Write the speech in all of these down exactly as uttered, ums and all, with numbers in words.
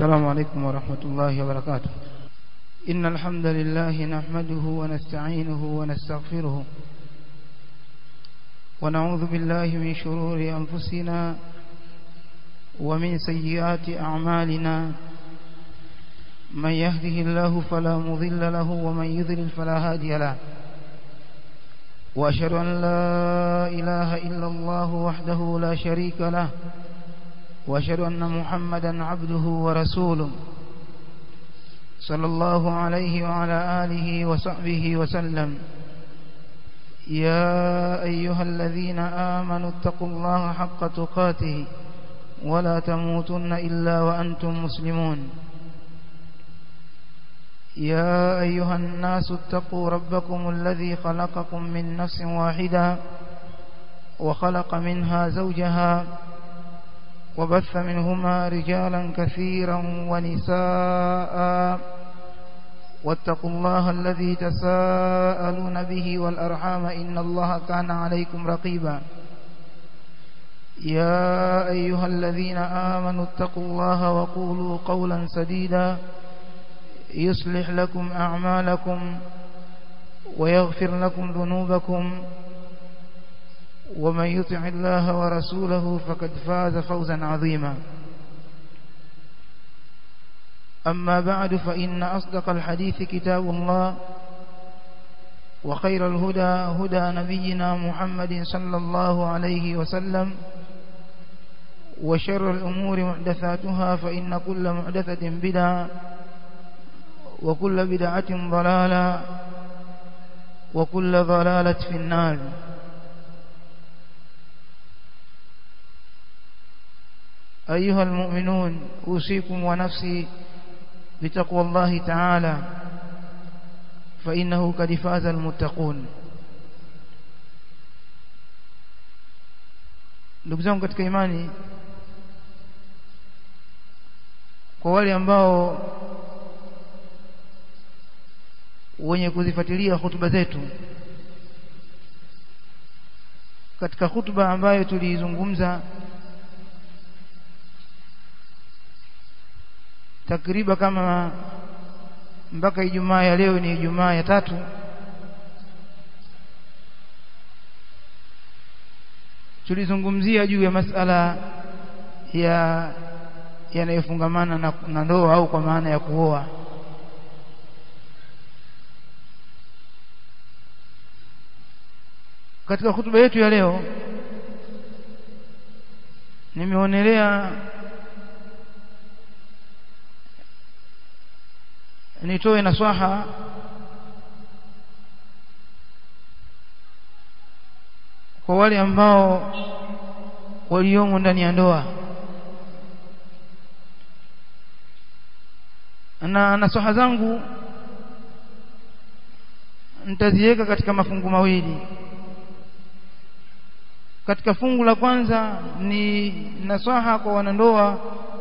السلام عليكم ورحمة الله وبركاته. إن الحمد لله نحمده ونستعينه ونستغفره ونعوذ بالله من شرور أنفسنا ومن سيئات أعمالنا. من يهده الله فلا مضل له ومن يضلل فلا هادي له. وأشهد أن لا إله إلا الله وحده لا شريك له. وأشهد أن محمدا عبده ورسوله صلى الله عليه وعلى آله وصحبه وسلم. يا أيها الذين آمنوا اتقوا الله حق تقاته ولا تموتن إلا وأنتم مسلمون. يا أيها الناس اتقوا ربكم الذي خلقكم من نفس واحدة وخلق منها زوجها وبث منهما رجالا كثيرا ونساء واتقوا الله الذي تساءلون به والأرحام إن الله كان عليكم رقيبا. يا أيها الذين آمنوا اتقوا الله وقولوا قولا سديدا يصلح لكم أعمالكم ويغفر لكم ذنوبكم ومن يطع الله ورسوله فقد فاز فوزا عظيما. أما بعد فإن أصدق الحديث كتاب الله وخير الهدى هدى نبينا محمد صلى الله عليه وسلم وشر الأمور محدثاتها فإن كل محدثة بدعة وكل بدعة ضلالة وكل ضلالة في النار. أيها المؤمنون أوصيكم ونفسي بتقوى الله تعالى فإنه قد فاز المتقون. ndugu zangu katika imani, kwa wale ambao wenye kuzifuatilia hutuba zetu, katika hutuba ambayo tulizungumza takriban kama mpaka Ijumaa ya leo, ni Ijumaa ya tatu, tulizungumzia juu ya masala ya yanayofungamana na, na ndoa au kwa maana ya kuoa. Katika hutuba yetu ya leo nimeonelea nitoe nasaha kwa wale ambao waliomo ndani ya ndoa, na nasaha zangu nitaziweka katika mafungu mawili. Katika fungu la kwanza ni nasaha kwa wanandoa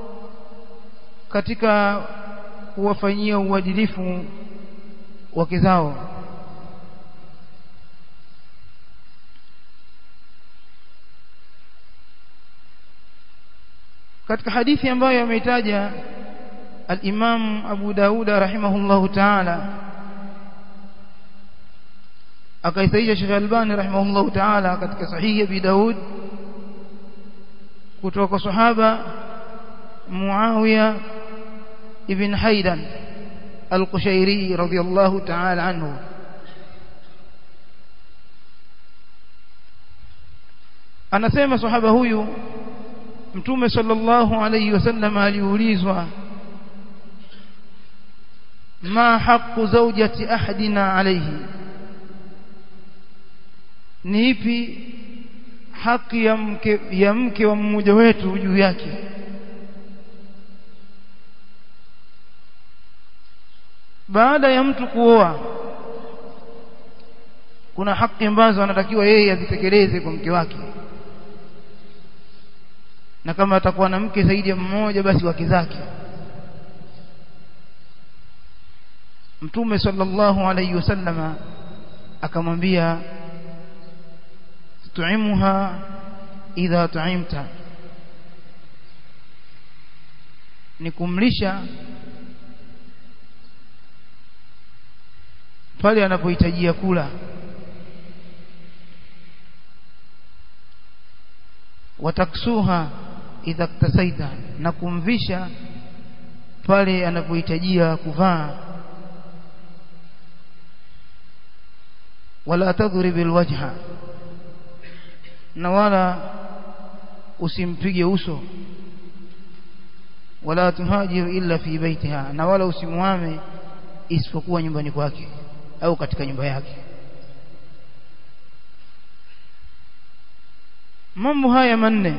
katika kuwafanyia uadilifu wake zao. Katika hadithi ambayo ameitaja al-Imam Abu Daud rahimahullahu ta'ala, akaisaisha Sheikh Albani rahimahullahu ta'ala katika sahihi Abi Daud kutoka kwa sahaba Muawiya ibn Haydan al-Qushayri radiyallahu ta'ala anhu. Anasema sahaba huyu, Mtume sallallahu alayhi wasallam aliulizwa, ma haqqu zawjati ahadina alayhi, ni ipi haki ya mke, ya mke wa mmoja wetu juu yake? Baada ya mtu kuoa, kuna haki ambazo anatakiwa yeye azitekeleze kwa mke wake, na kama atakuwa na mke zaidi ya mmoja basi wake zake. Mtume sallallahu alayhi wasallam akamwambia, tu'imuha idha tu'imta, ni kumlisha pale anapohitajia kula, wataksuha idha iktasaita, na kumvisha pale anapohitajia kuvaa, wala tadhribil wajha, na wala usimpige uso, wala tuhajir illa fi baitiha, na wala usimwame isipokuwa nyumbani kwake au katika nyumba yake. Mambo haya manne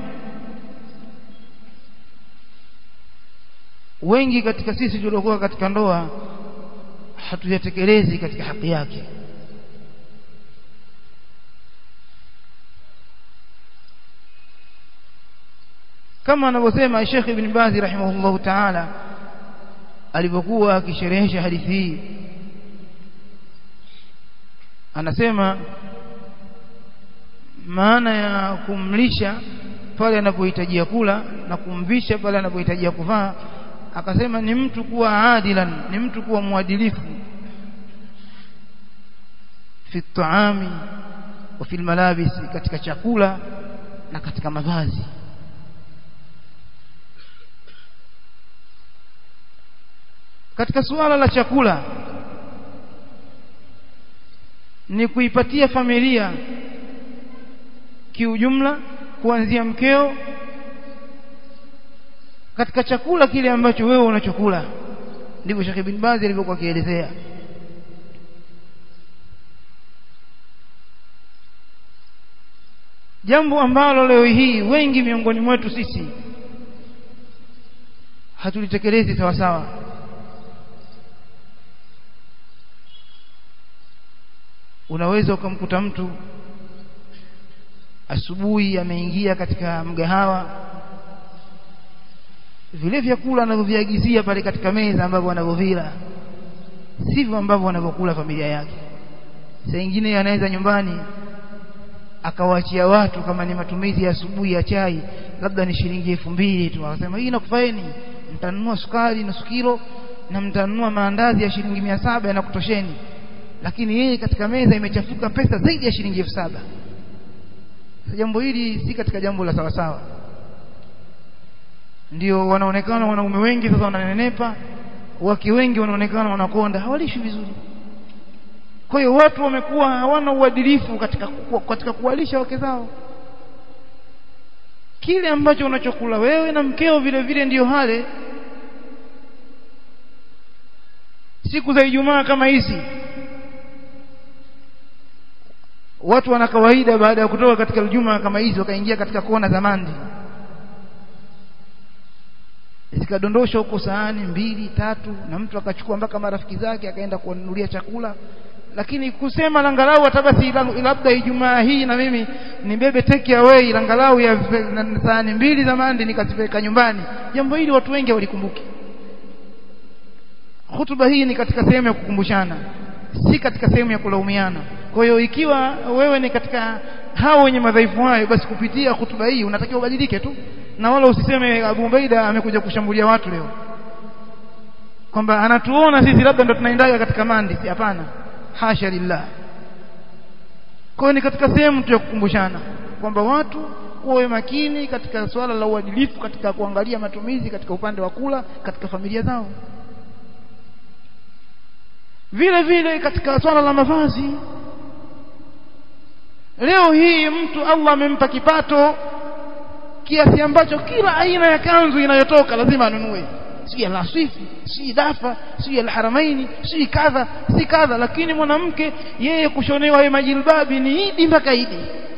wengi katika sisi tuliokuwa katika ndoa hatuyatekelezi katika haki yake. Kama anavyosema Sheikh Ibn Baz rahimahullahu ta'ala alipokuwa akisherehesha hadithi hii, anasema maana ya kumlisha pale anapohitajia kula na kumvisha pale anapohitajia kuvaa, akasema ni mtu kuwa adilan, ni mtu kuwa muadilifu fi taami wa fil malabis, katika chakula na katika mavazi. Katika suala la chakula ni kuipatia familia kiujumla, kuanzia mkeo katika chakula kile ambacho wewe unachokula. Ndivyo Sheikh Ibn Baz alivyokuwa akielezea. Jambo ambalo leo hii wengi miongoni mwetu sisi hatulitekelezi sawa sawa. Unaweza ukamkuta mtu asubuhi ameingia katika mgahawa, vile vyakula anavyoviagizia pale katika meza ambavyo anavyovila sivyo ambavyo anavyokula familia yake. Saa nyingine anaweza nyumbani akawaachia watu, kama ni matumizi ya asubuhi ya chai, labda ni shilingi elfu mbili tu, akasema hii inakufaeni, mtanunua sukari nusu kilo na mtanunua maandazi ya shilingi mia saba yanakutosheni. Lakini yeye katika meza imechafuka pesa zaidi ya shilingi elfu saba. Jambo hili si katika jambo la sawa sawa. Ndio wanaonekana wanaume wengi sasa wananenepa, wake wengi wanaonekana wanakonda, hawalishi vizuri. Kwa hiyo watu wamekuwa hawana uadilifu katika katika kuwalisha wake zao. Kile ambacho unachokula wewe na mkeo vile vile ndiyo hale. Siku za Ijumaa kama hizi, watu wana kawaida baada ya kutoka katika Ijumaa kama hizi wakaingia katika kona za mandi, zikadondosha huko sahani mbili tatu, na mtu akachukua mpaka marafiki zake akaenda kununulia chakula. Lakini kusema langalau atabasi labda Ijumaa hii na mimi nibebe take away langalau ya sahani mbili za mandi nikazipeleka nyumbani, jambo hili watu wengi walikumbuki. Hutuba hii ni katika sehemu ya kukumbushana, si katika sehemu ya kulaumiana. Kwa hiyo ikiwa wewe ni katika hao wenye madhaifu hayo, basi kupitia hutuba hii unatakiwa ubadilike tu, na wala usiseme Abu Ubaida amekuja kushambulia watu leo kwamba anatuona sisi labda ndo tunaendaga katika mandi. Hapana, hasha lillah. Kwa hiyo ni katika sehemu tu ya kukumbushana kwamba watu wawe makini katika swala la uadilifu, katika kuangalia matumizi katika upande wa kula katika familia zao. Vile vile katika swala la mavazi, leo hii mtu Allah amempa kipato kiasi ambacho kila aina ya kanzu inayotoka lazima anunue, si al-Aswifi, si Dafa, si al-Haramaini, si kadha si kadha. Lakini mwanamke yeye kushonewa yeye majilbabi ni idi mpaka idi,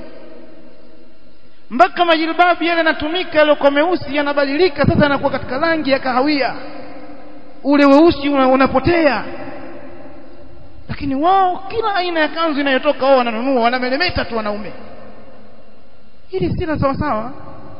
mpaka majilbabi yale yanatumika yale kwa meusi yanabadilika sasa yanakuwa katika rangi ya kahawia, ule weusi unapotea. Lakini wao kila aina ya kanzu inayotoka wao wananunua, wanamelemeta tu wanaume. Hili si sawa sawa.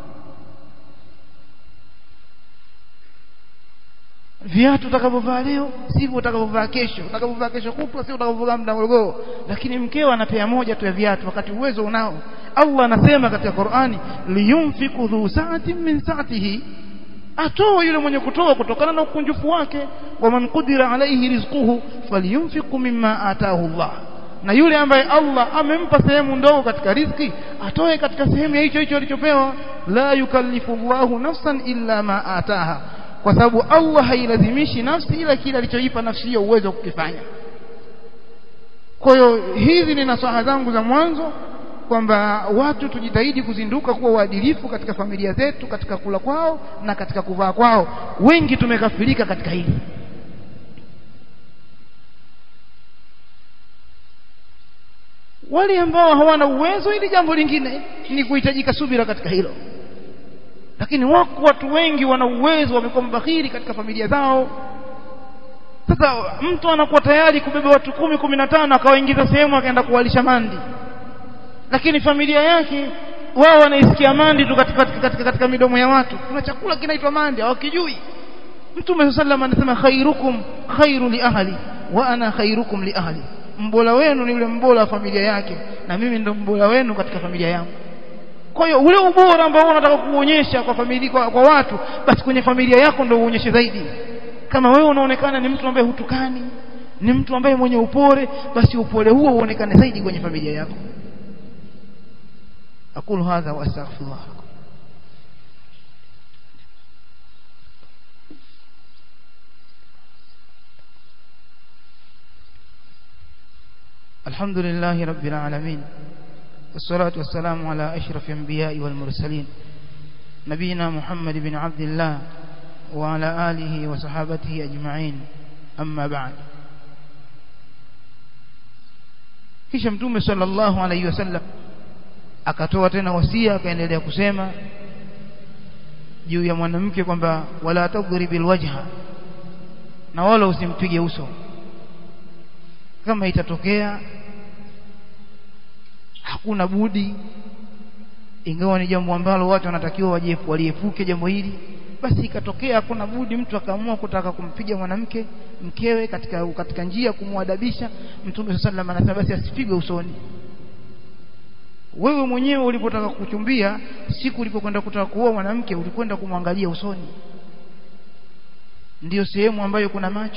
Viatu utakavyovaa leo sivyo utakavyovaa kesho, utakavyovaa kesho kutwa sio utakavyovaa muda mdogo. Lakini mkeo anapea moja tu ya viatu wakati uwezo unao. Allah anasema katika Qur'ani, liyunfiqu dhu sa'atin min sa'atihi, atoe yule mwenye kutoa kutokana na ukunjufu wake. Wa man qudira alayhi rizquhu falyunfiq mimma ataahu Allah, na yule ambaye Allah amempa sehemu ndogo katika riziki atoe katika sehemu ya hicho hicho alichopewa. La yukallifu Allahu nafsan illa ma ataaha, kwa sababu Allah hailazimishi nafsi ila kile alichoipa nafsi hiyo uwezo wa kukifanya. Kwa hiyo hizi ni nasaha zangu za mwanzo, kwamba watu tujitahidi kuzinduka kuwa waadilifu katika familia zetu, katika kula kwao na katika kuvaa kwao. Wengi tumekafirika katika hili. Wale ambao hawana uwezo, ili jambo lingine ni kuhitajika subira katika hilo. Lakini wako watu wengi wana uwezo, wamekuwa mbakhili katika familia zao. Sasa mtu anakuwa tayari kubeba watu kumi, kumi na tano akawaingiza sehemu akaenda kuwalisha mandi, lakini familia yake wao wanaisikia mandi tu katika, katika, katika, katika midomo ya watu. Kuna chakula kinaitwa mandi hawakijui. Mtume sallallahu alayhi wasallam anasema khairukum khairu li ahli wa ana khairukum li ahli, mbora wenu ni yule mbora wa familia yake na mimi ndo mbora wenu katika familia yangu. Kwa hiyo ule ubora ambao unataka kuonyesha kwa familia, kwa, kwa watu, basi kwenye familia yako ndio uonyeshe zaidi. Kama wewe unaonekana ni mtu ambaye hutukani, ni mtu ambaye mwenye upole, basi upole huo uonekane zaidi kwenye familia yako. Aqulu hadha wa astaghfirullah. Alhamdulillahi rabbil alamin, wassalatu wassalamu ala ashrafil anbiya'i wal mursalin, nabiyina Muhammad ibn Abdullah wa ala alihi wa sahabatihi ajma'in, amma ba'd. Kisha Mtume sallallahu alayhi wasallam akatoa tena wasia, akaendelea kusema juu ya mwanamke kwamba wala tadhribil wajha, na wala usimpige uso. Kama itatokea hakuna budi, ingawa ni jambo ambalo watu wanatakiwa waliepuke jambo hili, basi ikatokea hakuna budi mtu akaamua kutaka kumpiga mwanamke mkewe katika katika njia kumwadabisha, Mtume sallallahu alayhi wasallam anasema basi asipige usoni. Wewe mwenyewe ulipotaka kuchumbia, siku ulipokwenda kutaka kuoa mwanamke, ulikwenda kumwangalia usoni. Ndiyo sehemu ambayo kuna macho,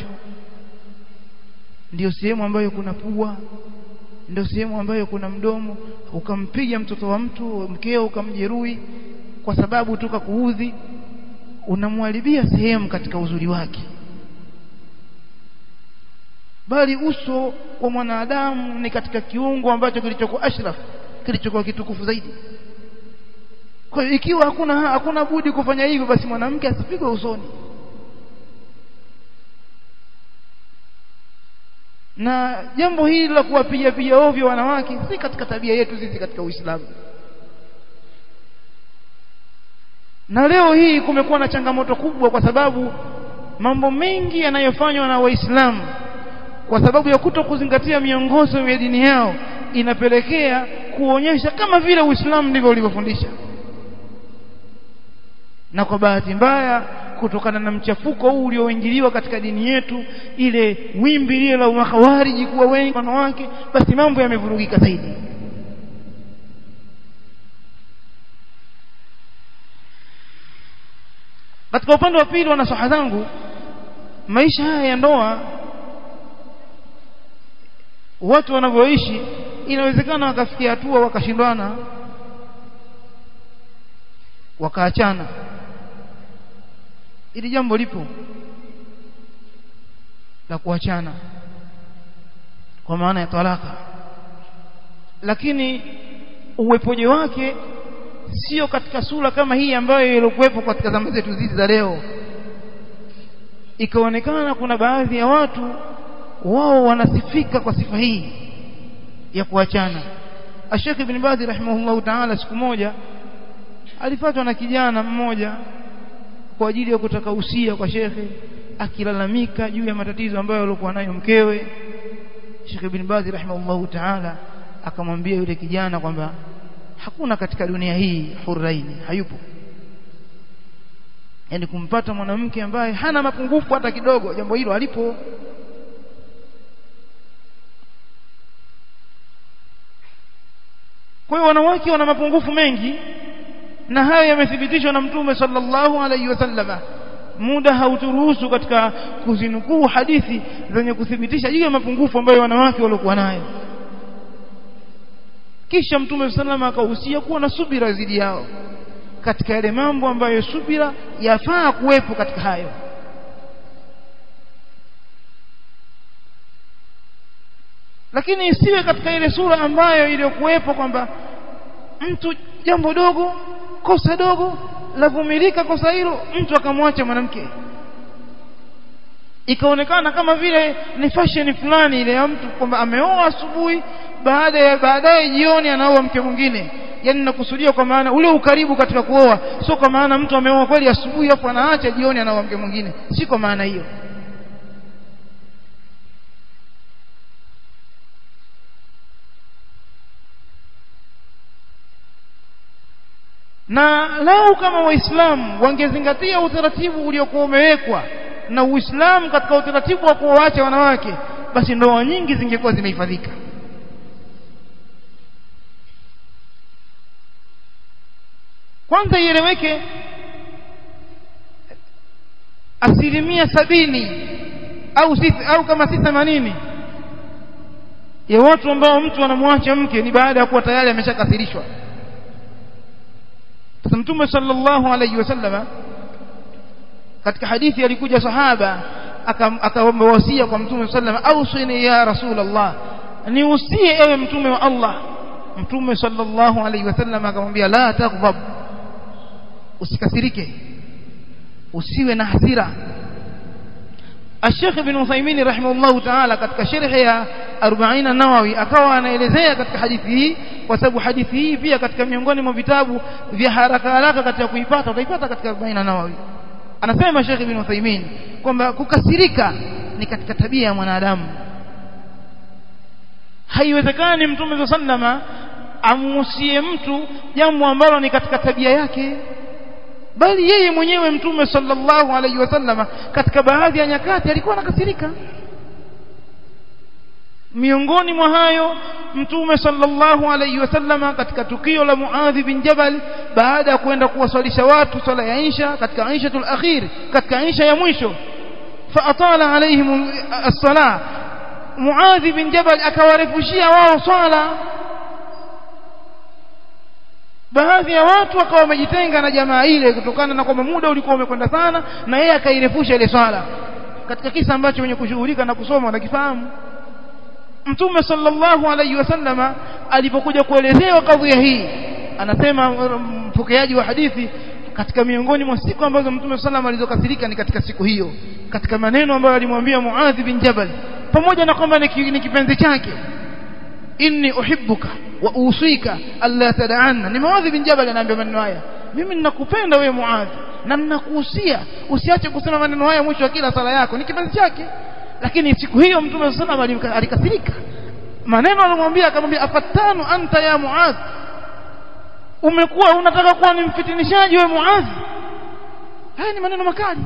ndiyo sehemu ambayo kuna pua, ndio sehemu ambayo kuna mdomo. Ukampiga mtoto wa mtu mkeo, ukamjeruhi kwa sababu tuka kuudhi, unamwharibia sehemu katika uzuri wake. Bali uso wa mwanadamu ni katika kiungo ambacho kilichokuwa ashraf, kilichokuwa kitukufu zaidi. Kwa hiyo ikiwa hakuna hakuna budi kufanya hivyo, basi mwanamke asipigwe usoni. Na jambo hili la kuwapiga piga ovyo wanawake si katika tabia yetu sisi katika Uislamu. Na leo hii kumekuwa na changamoto kubwa, kwa sababu mambo mengi yanayofanywa na Waislamu kwa sababu ya kutokuzingatia miongozo ya dini yao inapelekea kuonyesha kama vile Uislamu ndivyo ulivyofundisha. Na kwa bahati mbaya, kutokana na mchafuko huu ulioingiliwa katika dini yetu, ile wimbi lile la makhawariji kuwa wengi wanawake, basi mambo yamevurugika zaidi. Katika upande wa pili, wana saha zangu, maisha haya ya ndoa watu wanavyoishi, inawezekana wakafikia hatua wakashindwana, wakaachana. Ili jambo lipo la kuachana kwa maana ya talaka, lakini uwepoje wake sio katika sura kama hii ambayo ilikuwepo katika zama zetu hizi za leo. Ikaonekana kuna baadhi ya watu wao wanasifika kwa sifa hii ya kuachana. Sheikh Ibn Baz rahimahullah ta'ala siku moja alifuatwa na kijana mmoja kwa ajili ya kutaka usia kwa shekhe, akilalamika juu ya matatizo ambayo alikuwa nayo mkewe. Sheikh Ibn Baz rahimahullah ta'ala akamwambia yule kijana kwamba hakuna katika dunia hii huraini, hayupo. Yaani kumpata mwanamke ambaye hana mapungufu hata kidogo, jambo hilo alipo. Kwa hiyo wanawake wana mapungufu mengi, na hayo yamethibitishwa na Mtume sallallahu alayhi wasallam. Muda hauturuhusu katika kuzinukuu hadithi zenye kuthibitisha juu ya mapungufu ambayo wanawake walikuwa nayo. Kisha Mtume sallallahu alayhi wasallam akahusia kuwa na subira zidi yao katika yale mambo ambayo subira yafaa kuwepo katika hayo. Lakini isiwe katika ile sura ambayo iliyokuwepo kwamba mtu jambo dogo, kosa dogo la vumilika kosa hilo, mtu akamwacha mwanamke, ikaonekana kama vile ni fashion fulani ile ya mtu kwamba ameoa asubuhi, baada ya baadaye jioni anaoa mke mwingine. Yani nakusudia kwa maana ule ukaribu katika kuoa, sio kwa maana mtu ameoa kweli asubuhi hapo anaacha jioni anaoa mke mwingine, si kwa maana hiyo. Na lao kama Waislamu wangezingatia utaratibu uliokuwa umewekwa na Uislamu katika utaratibu wa kuwaacha wanawake, basi ndoa nyingi zingekuwa zimehifadhika. Kwanza ieleweke, asilimia sabini au si, au kama si themanini ya watu ambao mtu anamwacha mke ni baada ya kuwa tayari ameshakasirishwa. Mtume sallallahu alayhi wasallam katika hadithi alikuja sahaba akaomba wasia kwa Mtume sallallahu alayhi wasallam, ausini ya Rasulullah, niusie ewe mtume wa Allah. Mtume sallallahu alayhi wasallam akamwambia la taghdab, usikasirike, usiwe na hasira. Sheikh Ibn Uthaymeen rahimahullah ta'ala katika sharh ya arobaini Nawawi akawa anaelezea katika hadithi hii, kwa sababu hadithi hii pia katika miongoni mwa vitabu vya haraka haraka katika kuipata utaipata katika arobaini Nawawi. Anasema Sheikh Ibn Uthaymeen kwamba kukasirika ni katika tabia ya mwanadamu. Haiwezekani Mtume sallama amuhusie mtu jambo ambalo ni katika tabia yake, bali yeye mwenyewe Mtume sallallahu alayhi wasallam katika baadhi ya nyakati alikuwa anakasirika. Miongoni mwa hayo Mtume sallallahu alayhi wasallam katika tukio la Muadh bin Jabal, baada ya kwenda kuwaswalisha watu swala ya Isha katika Ishatul akhir, katika Isha ya mwisho, fa atala alaihim as-salah, Muadh bin Jabal akawarefushia wao swala. Baadhi ya watu wakawa wamejitenga na jamaa ile kutokana na kwamba muda ulikuwa umekwenda sana, na yeye akairefusha ile swala, katika kisa ambacho wenye kushughulika na kusoma wanakifahamu. Mtume sallallahu alayhi wasallama alipokuja kuelezewa kadhia hii, anasema mpokeaji wa hadithi, katika miongoni mwa siku ambazo Mtume sallallahu alizokasirika ni katika siku hiyo, katika maneno ambayo alimwambia Muadh bin Jabal, pamoja na kwamba ni kipenzi chake, inni uhibbuka wa usika alla tad'anna. Ni Muadh bin Jabal anaambia maneno haya, mimi ninakupenda wewe Muadh na ninakuhusia usiache kusema maneno haya mwisho wa kila sala yako. Ni kipenzi chake. Lakini siku hiyo Mtume sallallahu alayhi wasallam alikasirika. Maneno alimwambia, akamwambia afatanu anta ya Muadh, umekuwa unataka kuwa ni mfitinishaji wewe Muadh. Haya ni maneno makali.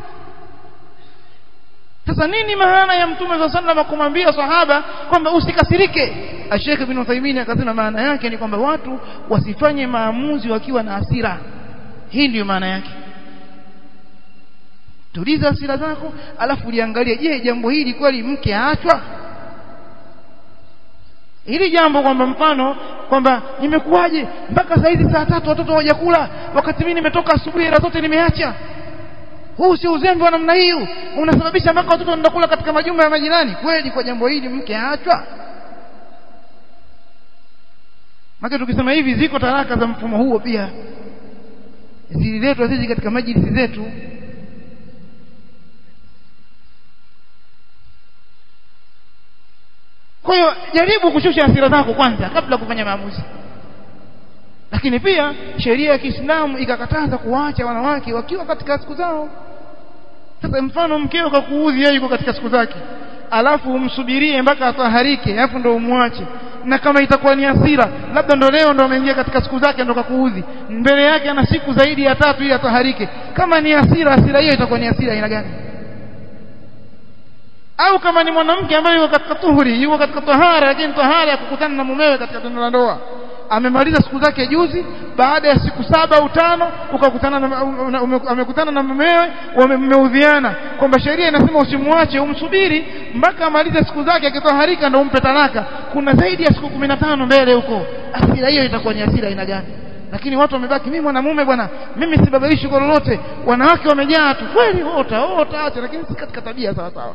Sasa nini maana ya Mtume sallallahu alayhi wasallam kumwambia sahaba kwamba usikasirike? Sheikh Ibn Uthaymeen akasema maana yake ni kwamba watu wasifanye maamuzi wakiwa na hasira. Hii ndio maana yake. Tuliza hasira zako, alafu uliangalia, je, jambo hili kweli mke aachwa? Hili jambo kwamba mfano kwamba nimekuaje mpaka saa hizi saa tatu watoto hawajakula wakati mimi nimetoka asubuhi hela zote nimeacha, huu si uzembe wa namna hiyo unasababisha mpaka watoto wanakula katika majumba ya majirani? Kweli kwa jambo hili mke aachwa? Maka tukisema hivi ziko taraka za mfumo huo pia zililetwa sisi katika majlisi zetu. Kwa hiyo jaribu kushusha hasira zako kwanza kabla kufanya maamuzi. Lakini pia sheria ya Kiislamu ikakataza kuacha wanawake wakiwa katika siku zao. Sasa mfano mkeo kakuudhi, yeye yuko katika siku zake, alafu umsubirie mpaka ataharike alafu ndo umwache, na kama itakuwa ni hasira, labda ndo leo ndo ameingia katika siku zake ndo kakuudhi, mbele yake ana siku zaidi ya tatu ili ataharike, kama ni hasira, hasira hiyo itakuwa ni hasira aina gani? Au kama ni mwanamke ambaye yuko katika tuhuri, yuko katika tahara, lakini tahara ya kukutana na mumewe katika tendo la ndoa, amemaliza siku zake juzi, baada ya siku saba au tano ukakutana na amekutana na mumewe, wameudhiana, kwamba sheria inasema usimwache, umsubiri mpaka amalize siku zake, akitoharika ndio umpe talaka. Kuna zaidi ya siku kumi na tano mbele huko. Asira hiyo itakuwa ni asira aina gani? Lakini watu wamebaki, mimi mwanamume bwana, mimi sibabaishi kwa lolote, wanawake wamejaa tu. Kweli ota ota acha, lakini si katika tabia sawa sawa.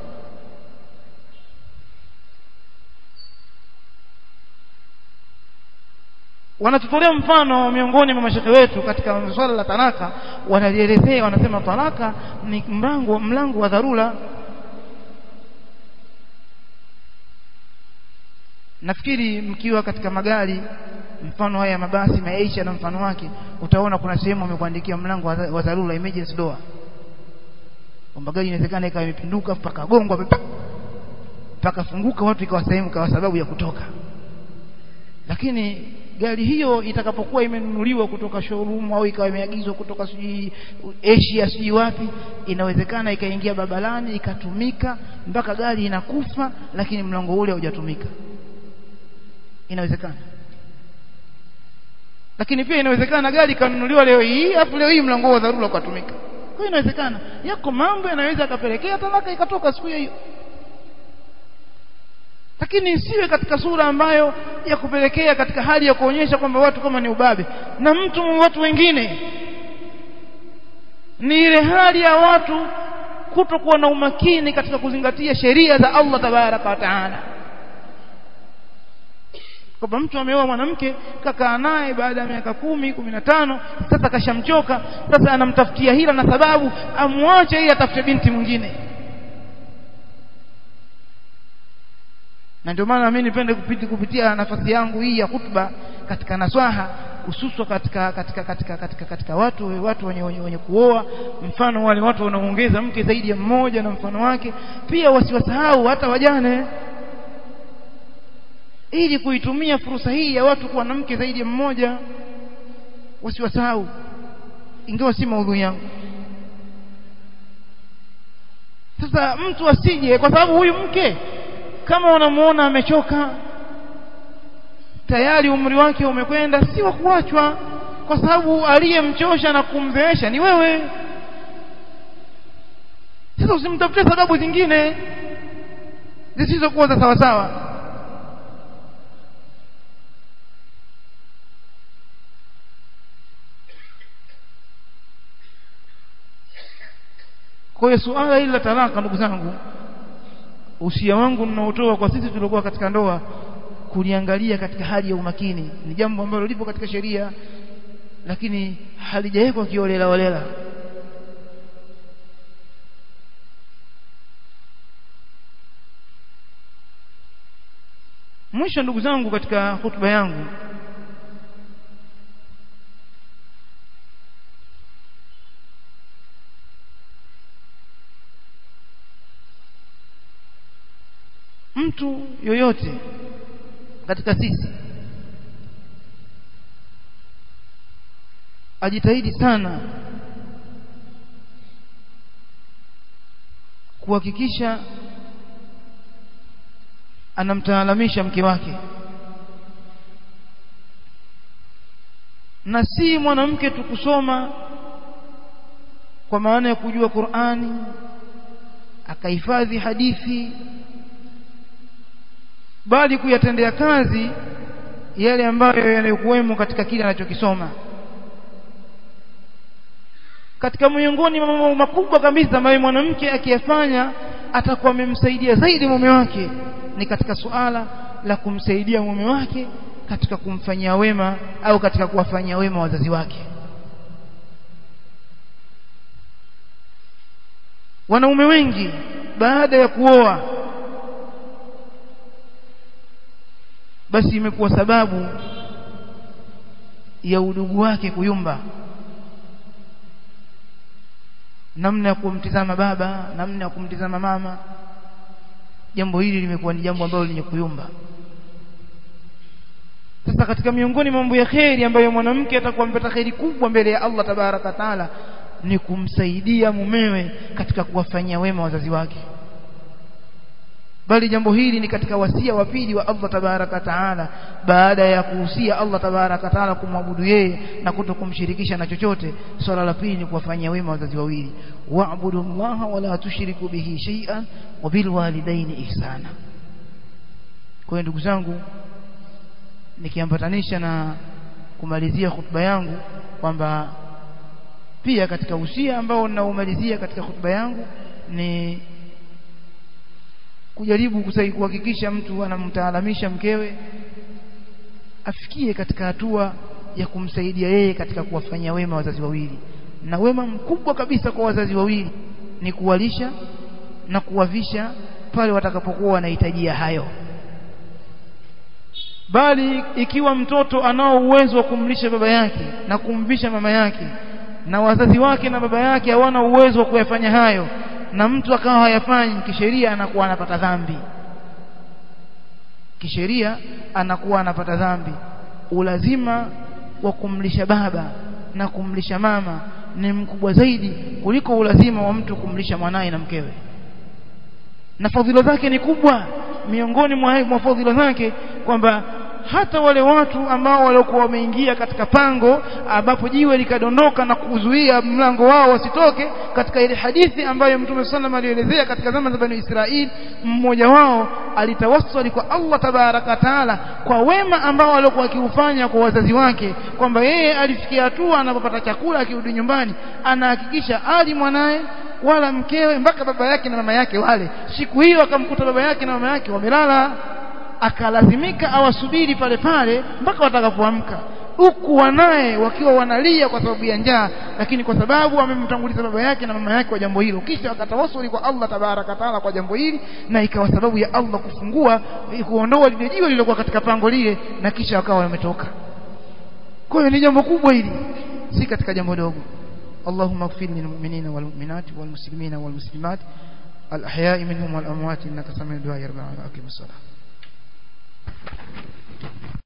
Wanatutolea mfano miongoni mwa mashehe wetu katika swala la talaka, wanalielezea, wanasema talaka ni mlango mlango wa dharura. Nafikiri mkiwa katika magari, mfano haya mabasi maisha na mfano wake, utaona kuna sehemu wamekuandikia mlango wa dharura, emergency door, kwamba gari inawezekana ikawa imepinduka mpaka gongwa mpaka funguka, watu ikawa sehemu kwa sababu ya kutoka. Lakini gari hiyo itakapokuwa imenunuliwa kutoka showroom au ikawa imeagizwa kutoka siji Asia siji wapi, inawezekana ikaingia babalani ikatumika mpaka gari inakufa, lakini mlango ule haujatumika. Inawezekana. Lakini pia inawezekana gari kanunuliwa leo hii, afu leo hii mlango wa dharura ukatumika. Kwa hiyo inawezekana. Yako mambo yanaweza kapelekea talaka ikatoka siku hiyo. Lakini isiwe katika sura ambayo ya kupelekea katika hali ya kuonyesha kwamba watu kama ni ubabe na mtu watu wengine. Ni ile hali ya watu kutokuwa na umakini katika kuzingatia sheria za Allah tabaraka wa taala. Kwa mtu ameoa mwanamke, kakaa naye baada ya miaka kumi, kumi na tano, sasa kashamchoka, sasa anamtafutia hila na sababu amwache yeye atafute binti mwingine. Na ndio maana mimi nipende kupitia kupitia nafasi yangu hii ya hutuba katika naswaha, hususan katika katika katika katika katika watu watu wenye wenye kuoa, mfano wale watu wanaoongeza mke zaidi ya mmoja na mfano wake, pia wasiwasahau hata wajane, ili kuitumia fursa hii ya watu kuwa na mke zaidi ya mmoja, wasiwasahau, ingawa si maudhui yangu. Sasa mtu asije, kwa sababu huyu mke kama unamuona amechoka tayari, umri wake umekwenda, si wa kuachwa, kwa sababu aliyemchosha na kumzeesha ni wewe. Sasa usimtafute sababu zingine zisizokuwa za sawa sawa. Kwa hiyo suala hili la talaka, ndugu zangu, usia wangu ninaotoa kwa sisi tuliokuwa katika ndoa, kuliangalia katika hali ya umakini. Ni jambo ambalo lipo katika sheria, lakini halijawekwa kiolela olela. Mwisho ndugu zangu, katika hutuba yangu, mtu yoyote katika sisi ajitahidi sana kuhakikisha anamtaalamisha mke wake, na si mwanamke tukusoma kwa maana ya kujua Qur'ani akahifadhi hadithi, bali kuyatendea kazi yale ambayo yanayokuwemo katika kile anachokisoma. Katika miongoni mwa mambo makubwa kabisa ambayo mwanamke akiyafanya atakuwa amemsaidia zaidi mume wake, ni katika suala la kumsaidia mume wake katika kumfanyia wema au katika kuwafanyia wema wazazi wake. Wanaume wengi baada ya kuoa, basi imekuwa sababu ya udugu wake kuyumba, namna ya kumtizama baba, namna ya kumtizama mama. Jambo hili limekuwa ni jambo ambalo lenye kuyumba. Sasa katika miongoni mambo ya kheri ambayo mwanamke atakuwa mpata kheri kubwa mbele ya Allah tabaraka taala, ni kumsaidia mumewe katika kuwafanyia wema wazazi wake. bali jambo hili ni katika wasia wa pili wa Allah tabaraka taala baada ya kuhusia Allah tabaraka taala kumwabudu yeye na kutokumshirikisha na chochote. Swala la pili ni kuwafanyia wema wazazi wawili, wa'budu Allaha wa la tushriku bihi shay'an wa bil walidaini ihsana. Kwa hiyo ndugu zangu, nikiambatanisha na kumalizia khutba yangu kwamba pia katika usia ambao ninaumalizia katika khutba yangu ni kujaribu kuhakikisha mtu anamtaalamisha mkewe afikie katika hatua ya kumsaidia yeye katika kuwafanyia wema wazazi wawili. Na wema mkubwa kabisa kwa wazazi wawili ni kuwalisha na kuwavisha pale watakapokuwa wanahitajia hayo. Bali ikiwa mtoto anao uwezo wa kumlisha baba yake na kumvisha mama yake, na wazazi wake na baba yake hawana uwezo wa kuyafanya hayo, na mtu akawa hayafanyi, kisheria anakuwa anapata dhambi. Kisheria anakuwa anapata dhambi. Ulazima wa kumlisha baba na kumlisha mama ni mkubwa zaidi kuliko ulazima wa mtu kumlisha mwanae na mkewe, na fadhila zake ni kubwa. Miongoni mwa fadhila zake kwamba hata wale watu ambao walikuwa wameingia katika pango ambapo jiwe likadondoka na kuzuia mlango wao wasitoke, katika ile hadithi ambayo Mtume sallallahu alayhi wasallam alielezea katika zama za Bani Israili, mmoja wao alitawassali kwa Allah tabaraka taala kwa wema ambao walikuwa wakiufanya kwa wazazi wake, kwamba yeye alifikia hatua anapopata chakula akirudi nyumbani anahakikisha ali mwanae wala mkewe mpaka baba yake na mama yake wale. Siku hiyo akamkuta baba yake na mama yake wamelala, akalazimika awasubiri pale pale mpaka watakapoamka, huku wanae wakiwa wanalia kwa sababu ya njaa, lakini kwa sababu amemtanguliza baba yake na mama yake kwa jambo hilo, kisha akatawasuli kwa Allah tabaraka taala kwa jambo hili, na ikawa sababu ya Allah kufungua kuondoa lile jiwe lililokuwa katika pango lile, na kisha wakawa wametoka. Kwa hiyo ni jambo kubwa hili, si katika jambo dogo. Allahumma ighfir lil mu'minina wal mu'minat wal muslimina wal muslimat al ahya'i minhum wal amwat innaka sami'ud du'a ya rabbal alamin.